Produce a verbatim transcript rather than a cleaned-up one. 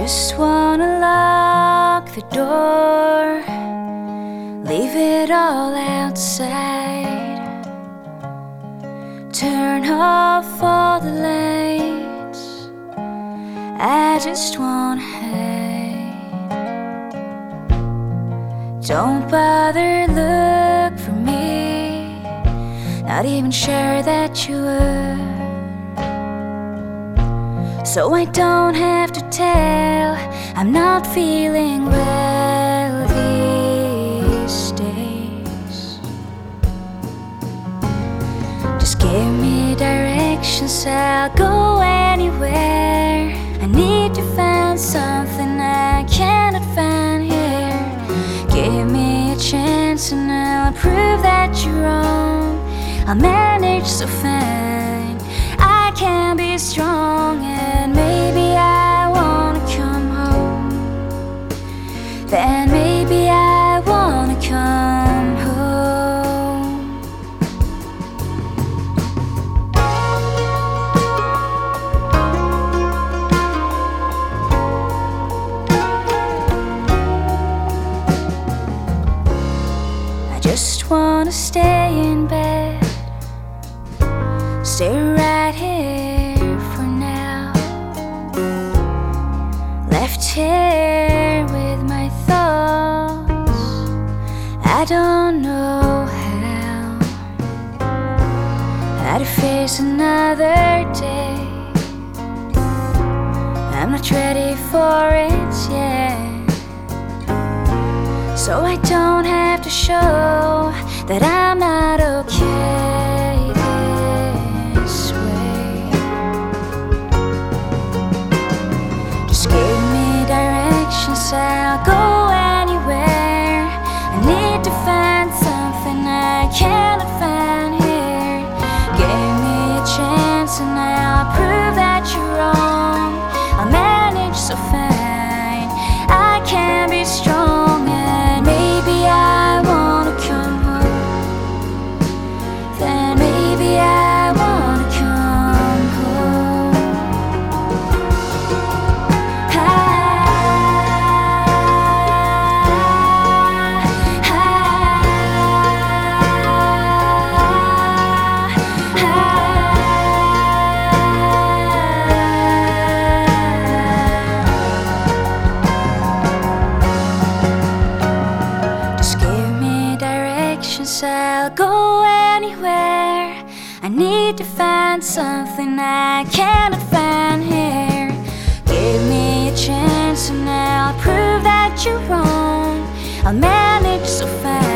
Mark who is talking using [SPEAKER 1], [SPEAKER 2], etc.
[SPEAKER 1] just wanna lock the door, leave it all outside, turn off all the lights. I just wanna hide. Don't bother, look for me, not even sure that you would, so I don't have to tell. I'm not feeling well these days. Just give me directions, I'll go anywhere. I need to find something I cannot find here. Give me a chance and I'll prove that you're wrong. I'll manage so fine, I can be strong. And maybe I wanna come home, then maybe I wanna come home. I just wanna stay in bed, stay right here for now, left here with my thoughts. I don't know how, how to face another day. I'm not ready for it yet, so I don't have to show that I'm not okay this way. Just give me directions, I'll go anywhere. I need to find something I cannot find here. Give me a chance and I'll prove that you're wrong. I'll manage so fine, I can be strong. And maybe I wanna come home, then maybe I wanna come home. I, I, I, just give me directions, I'll go anywhere. I need to find something I cannot find here. Give me a chance and I'll prove that you're wrong. I'll manage so fast,